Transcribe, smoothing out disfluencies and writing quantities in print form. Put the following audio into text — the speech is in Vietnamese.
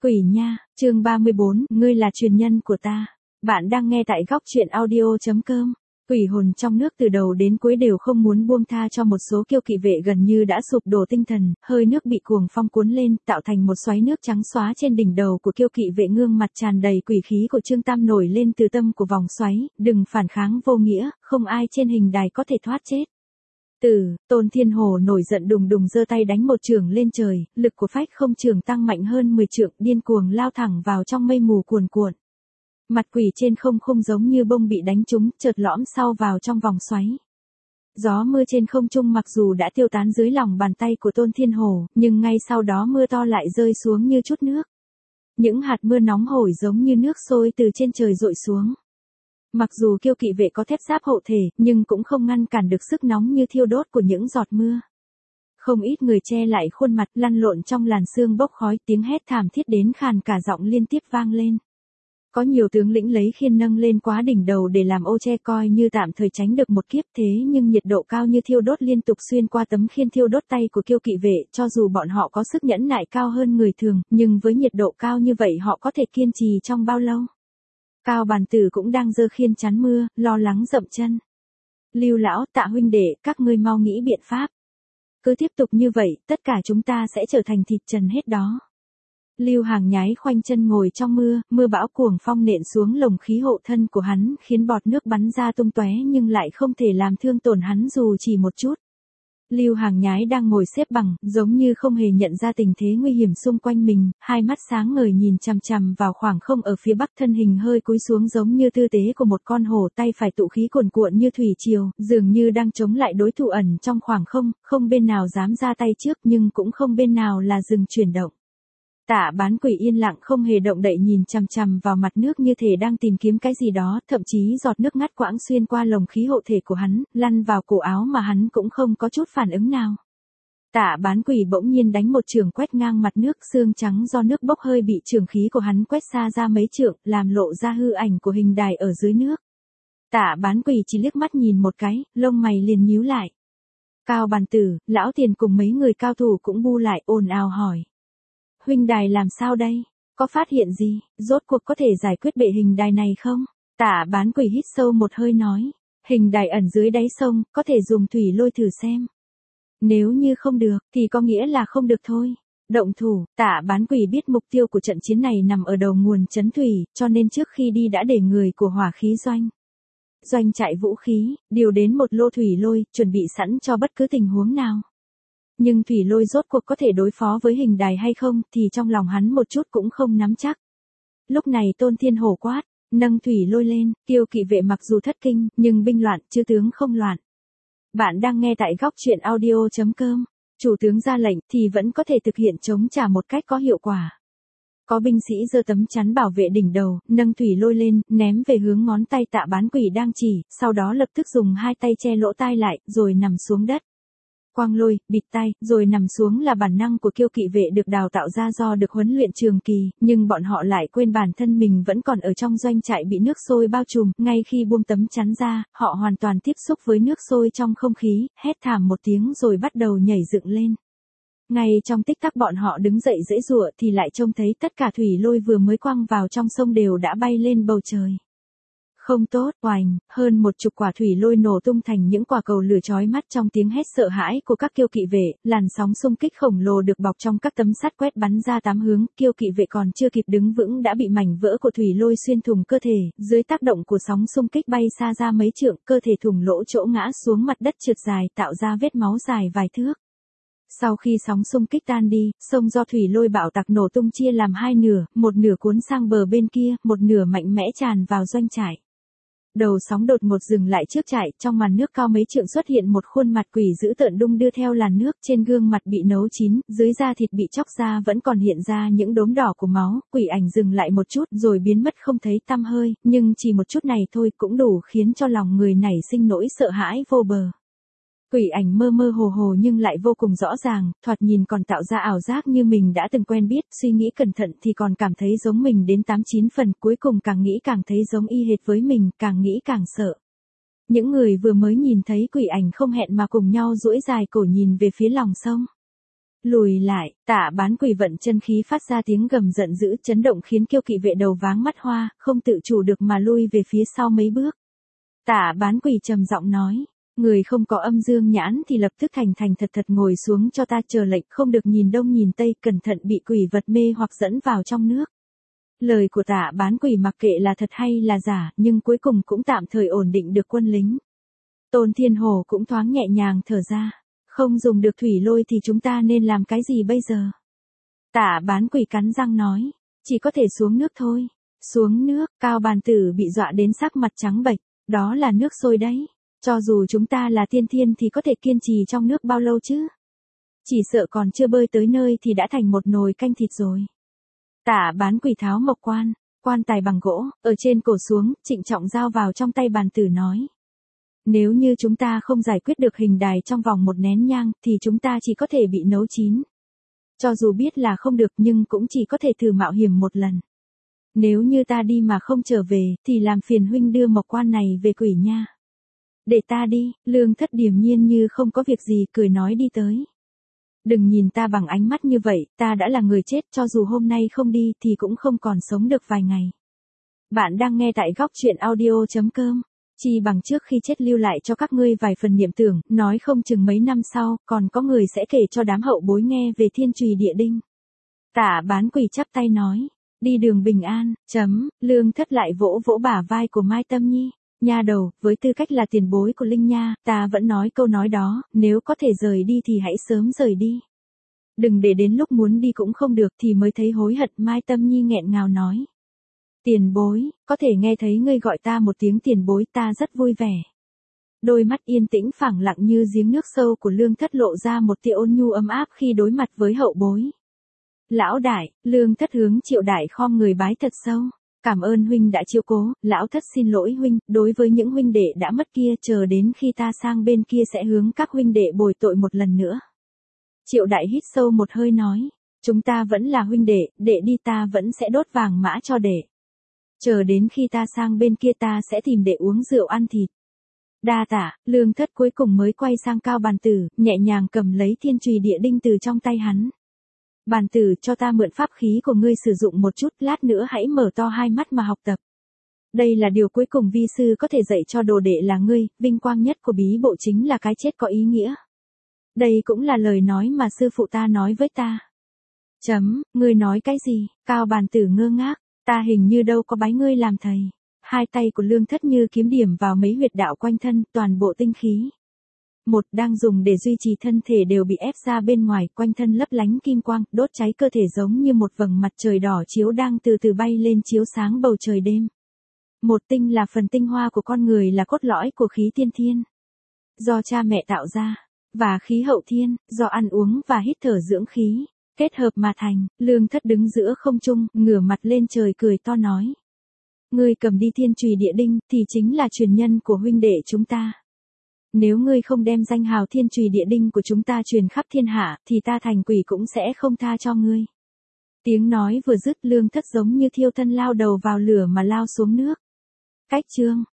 Quỷ nha, chương 34, ngươi là truyền nhân của ta. Bạn đang nghe tại góc truyện audio.com. Quỷ hồn trong nước từ đầu đến cuối đều không muốn buông tha cho một số kiêu kỵ vệ gần như đã sụp đổ tinh thần, hơi nước bị cuồng phong cuốn lên, tạo thành một xoáy nước trắng xóa trên đỉnh đầu của kiêu kỵ vệ. Gương mặt tràn đầy quỷ khí của Trương Tam nổi lên từ tâm của vòng xoáy, đừng phản kháng vô nghĩa, không ai trên hình đài có thể thoát chết. Tôn Thiên Hồ nổi giận đùng đùng giơ tay đánh một chưởng lên trời, lực của phách không chưởng tăng mạnh hơn 10 trượng, điên cuồng lao thẳng vào trong mây mù cuồn cuộn. Mặt quỷ trên không không giống như bông bị đánh trúng, chợt lõm sau vào trong vòng xoáy. Gió mưa trên không trung mặc dù đã tiêu tán dưới lòng bàn tay của Tôn Thiên Hồ, nhưng ngay sau đó mưa to lại rơi xuống như chút nước. Những hạt mưa nóng hổi giống như nước sôi từ trên trời dội xuống. Mặc dù kiêu kỵ vệ có thép giáp hộ thể, nhưng cũng không ngăn cản được sức nóng như thiêu đốt của những giọt mưa. Không ít người che lại khuôn mặt, lăn lộn trong làn sương bốc khói, tiếng hét thảm thiết đến khàn cả giọng liên tiếp vang lên. Có nhiều tướng lĩnh lấy khiên nâng lên quá đỉnh đầu để làm ô che coi như tạm thời tránh được một kiếp, thế nhưng nhiệt độ cao như thiêu đốt liên tục xuyên qua tấm khiên thiêu đốt tay của kiêu kỵ vệ, cho dù bọn họ có sức nhẫn nại cao hơn người thường, nhưng với nhiệt độ cao như vậy họ có thể kiên trì trong bao lâu? Cao Bàn Tử cũng đang giơ khiên chắn mưa, lo lắng dậm chân. Lưu lão, Tạ huynh đệ, các ngươi mau nghĩ biện pháp. Cứ tiếp tục như vậy, tất cả chúng ta sẽ trở thành thịt trần hết đó. Lưu Hàng Nhái khoanh chân ngồi trong mưa, mưa bão cuồng phong nện xuống lồng khí hộ thân của hắn, khiến bọt nước bắn ra tung tóe nhưng lại không thể làm thương tổn hắn dù chỉ một chút. Lưu Hàng Nhái đang ngồi xếp bằng, giống như không hề nhận ra tình thế nguy hiểm xung quanh mình, hai mắt sáng ngời nhìn chằm chằm vào khoảng không ở phía bắc, thân hình hơi cúi xuống giống như tư thế của một con hổ, tay phải tụ khí cuồn cuộn như thủy triều, dường như đang chống lại đối thủ ẩn trong khoảng không, không bên nào dám ra tay trước nhưng cũng không bên nào là dừng chuyển động. Tạ Bán Quỷ yên lặng không hề động đậy nhìn chằm chằm vào mặt nước như thể đang tìm kiếm cái gì đó, thậm chí giọt nước ngắt quãng xuyên qua lồng khí hộ thể của hắn, lăn vào cổ áo mà hắn cũng không có chút phản ứng nào. Tạ Bán Quỷ bỗng nhiên đánh một chưởng quét ngang mặt nước, xương trắng do nước bốc hơi bị chưởng khí của hắn quét xa ra mấy trượng, làm lộ ra hư ảnh của hình đài ở dưới nước. Tạ Bán Quỷ chỉ liếc mắt nhìn một cái, lông mày liền nhíu lại. Cao Bàn Tử, Lão Tiền cùng mấy người cao thủ cũng bu lại ồn ào hỏi. Huynh đài làm sao đây? Có phát hiện gì? Rốt cuộc có thể giải quyết bệ hình đài này không? Tạ Bán Quỷ hít sâu một hơi nói. Hình đài ẩn dưới đáy sông, có thể dùng thủy lôi thử xem. Nếu như không được, thì có nghĩa là không được thôi. Động thủ, Tạ Bán Quỷ biết mục tiêu của trận chiến này nằm ở đầu nguồn trấn thủy, cho nên trước khi đi đã để người của hỏa khí doanh trại vũ khí, điều đến một lô thủy lôi, chuẩn bị sẵn cho bất cứ tình huống nào. Nhưng thủy lôi rốt cuộc có thể đối phó với hình đài hay không thì trong lòng hắn một chút cũng không nắm chắc. Lúc này Tôn Thiên Hồ quát, nâng thủy lôi lên, kiêu kỵ vệ mặc dù thất kinh, nhưng binh loạn, chư tướng không loạn. Bạn đang nghe tại góc truyện audio.com. Chủ tướng ra lệnh thì vẫn có thể thực hiện chống trả một cách có hiệu quả. Có binh sĩ giơ tấm chắn bảo vệ đỉnh đầu, nâng thủy lôi lên, ném về hướng ngón tay Tạ Bán Quỷ đang chỉ, sau đó lập tức dùng hai tay che lỗ tai lại, rồi nằm xuống đất. Quang lôi, bịt tay, rồi nằm xuống là bản năng của kiêu kỵ vệ được đào tạo ra do được huấn luyện trường kỳ, nhưng bọn họ lại quên bản thân mình vẫn còn ở trong doanh trại bị nước sôi bao trùm, ngay khi buông tấm chắn ra, họ hoàn toàn tiếp xúc với nước sôi trong không khí, hét thảm một tiếng rồi bắt đầu nhảy dựng lên. Ngay trong tích tắc bọn họ đứng dậy giãy giụa thì lại trông thấy tất cả thủy lôi vừa mới quăng vào trong sông đều đã bay lên bầu trời. Không tốt, oành, hơn 10 quả thủy lôi nổ tung thành những quả cầu lửa chói mắt trong tiếng hét sợ hãi của các kiêu kỵ vệ, làn sóng xung kích khổng lồ được bọc trong các tấm sắt quét bắn ra 8 hướng, kiêu kỵ vệ còn chưa kịp đứng vững đã bị mảnh vỡ của thủy lôi xuyên thủng cơ thể, dưới tác động của sóng xung kích bay xa ra mấy trượng, cơ thể thủng lỗ chỗ ngã xuống mặt đất trượt dài tạo ra vết máu dài vài thước. Sau khi sóng xung kích tan đi, sông do thủy lôi bạo tạc nổ tung chia làm hai nửa, một nửa cuốn sang bờ bên kia, một nửa mạnh mẽ tràn vào doanh trại. Đầu sóng đột ngột dừng lại trước trại, trong màn nước cao mấy trượng xuất hiện một khuôn mặt quỷ dữ tợn đung đưa theo làn nước, trên gương mặt bị nấu chín, dưới da thịt bị chóc ra vẫn còn hiện ra những đốm đỏ của máu, quỷ ảnh dừng lại một chút rồi biến mất không thấy tăm hơi, nhưng chỉ một chút này thôi cũng đủ khiến cho lòng người nảy sinh nỗi sợ hãi vô bờ. Quỷ ảnh mơ mơ hồ hồ nhưng lại vô cùng rõ ràng, thoạt nhìn còn tạo ra ảo giác như mình đã từng quen biết, suy nghĩ cẩn thận thì còn cảm thấy giống mình đến 8-9 phần, cuối cùng càng nghĩ càng thấy giống y hệt với mình, càng nghĩ càng sợ. Những người vừa mới nhìn thấy quỷ ảnh không hẹn mà cùng nhau duỗi dài cổ nhìn về phía lòng sông. Lùi lại, Tạ Bán Quỷ vận chân khí phát ra tiếng gầm giận dữ chấn động khiến kiêu kỵ vệ đầu váng mắt hoa, không tự chủ được mà lui về phía sau mấy bước. Tạ Bán Quỷ trầm giọng nói, người không có âm dương nhãn thì lập tức thành thành thật thật ngồi xuống cho ta chờ lệnh, không được nhìn đông nhìn tây, cẩn thận bị quỷ vật mê hoặc dẫn vào trong nước. Lời của Tạ Bán Quỷ mặc kệ là thật hay là giả, nhưng cuối cùng cũng tạm thời ổn định được quân lính. Tôn Thiên Hổ cũng thoáng nhẹ nhàng thở ra. Không dùng được thủy lôi thì chúng ta nên làm cái gì bây giờ? Tạ Bán Quỷ cắn răng nói, chỉ có thể xuống nước thôi. Xuống nước, Cao Bàn Tử bị dọa đến sắc mặt trắng bệch, đó là nước sôi đấy. Cho dù chúng ta là tiên thiên thì có thể kiên trì trong nước bao lâu chứ? Chỉ sợ còn chưa bơi tới nơi thì đã thành một nồi canh thịt rồi. Tạ Bán Quỷ tháo mộc quan tài bằng gỗ, ở trên cổ xuống, trịnh trọng giao vào trong tay Bàn Tử nói. Nếu như chúng ta không giải quyết được hình đài trong vòng một nén nhang, thì chúng ta chỉ có thể bị nấu chín. Cho dù biết là không được nhưng cũng chỉ có thể thử mạo hiểm một lần. Nếu như ta đi mà không trở về, thì làm phiền huynh đưa mộc quan này về quỷ nha. Để ta đi, Lương Thất điềm nhiên như không có việc gì cười nói đi tới. Đừng nhìn ta bằng ánh mắt như vậy, ta đã là người chết, cho dù hôm nay không đi thì cũng không còn sống được vài ngày. Bạn đang nghe tại góc truyện audio.com. Chi bằng trước khi chết lưu lại cho các ngươi vài phần niệm tưởng, nói không chừng mấy năm sau, còn có người sẽ kể cho đám hậu bối nghe về Thiên Trùy Địa Đinh. Tạ Bán Quỷ chắp tay nói, đi đường bình an, Lương Thất lại vỗ vỗ bả vai của Mai Tâm Nhi. Nha đầu, với tư cách là tiền bối của Linh Nha, ta vẫn nói câu nói đó, nếu có thể rời đi thì hãy sớm rời đi. Đừng để đến lúc muốn đi cũng không được thì mới thấy hối hận. Mai Tâm Nhi nghẹn ngào nói. Tiền bối, có thể nghe thấy ngươi gọi ta một tiếng tiền bối, ta rất vui vẻ. Đôi mắt yên tĩnh phẳng lặng như giếng nước sâu của Lương Thất lộ ra một tia ôn nhu ấm áp khi đối mặt với hậu bối. Lão đại, Lương Thất hướng Triệu Đại khom người bái thật sâu. Cảm ơn huynh đã chiếu cố, lão thất xin lỗi huynh, đối với những huynh đệ đã mất kia, chờ đến khi ta sang bên kia sẽ hướng các huynh đệ bồi tội một lần nữa. Triệu Đại hít sâu một hơi nói, chúng ta vẫn là huynh đệ, đệ đi ta vẫn sẽ đốt vàng mã cho đệ. Chờ đến khi ta sang bên kia ta sẽ tìm đệ uống rượu ăn thịt. Đa tạ, Lương Thất cuối cùng mới quay sang Cao Bàn Tử, nhẹ nhàng cầm lấy Thiên Trùy Địa Đinh từ trong tay hắn. Bàn Tử, cho ta mượn pháp khí của ngươi sử dụng một chút, lát nữa hãy mở to hai mắt mà học tập. Đây là điều cuối cùng vi sư có thể dạy cho đồ đệ là ngươi, vinh quang nhất của bí bộ chính là cái chết có ý nghĩa. Đây cũng là lời nói mà sư phụ ta nói với ta. Ngươi nói cái gì? Cao Bàn Tử ngơ ngác, ta hình như đâu có bái ngươi làm thầy. Hai tay của Lương Thất như kiếm điểm vào mấy huyệt đạo quanh thân, toàn bộ tinh khí. Một đang dùng để duy trì thân thể đều bị ép ra bên ngoài, quanh thân lấp lánh kim quang, đốt cháy cơ thể giống như một vầng mặt trời đỏ chiếu đang từ từ bay lên chiếu sáng bầu trời đêm. Một tinh là phần tinh hoa của con người, là cốt lõi của khí tiên thiên. Do cha mẹ tạo ra, và khí hậu thiên, do ăn uống và hít thở dưỡng khí, kết hợp mà thành. Lương Thất đứng giữa không trung, ngửa mặt lên trời cười to nói. Ngươi cầm đi Thiên Trùy Địa Đinh, thì chính là truyền nhân của huynh đệ chúng ta. Nếu ngươi không đem danh hào Thiên Trùy Địa Đinh của chúng ta truyền khắp thiên hạ, thì ta thành quỷ cũng sẽ không tha cho ngươi. Tiếng nói vừa dứt, Lương Thất giống như thiêu thân lao đầu vào lửa mà lao xuống nước. Cách chương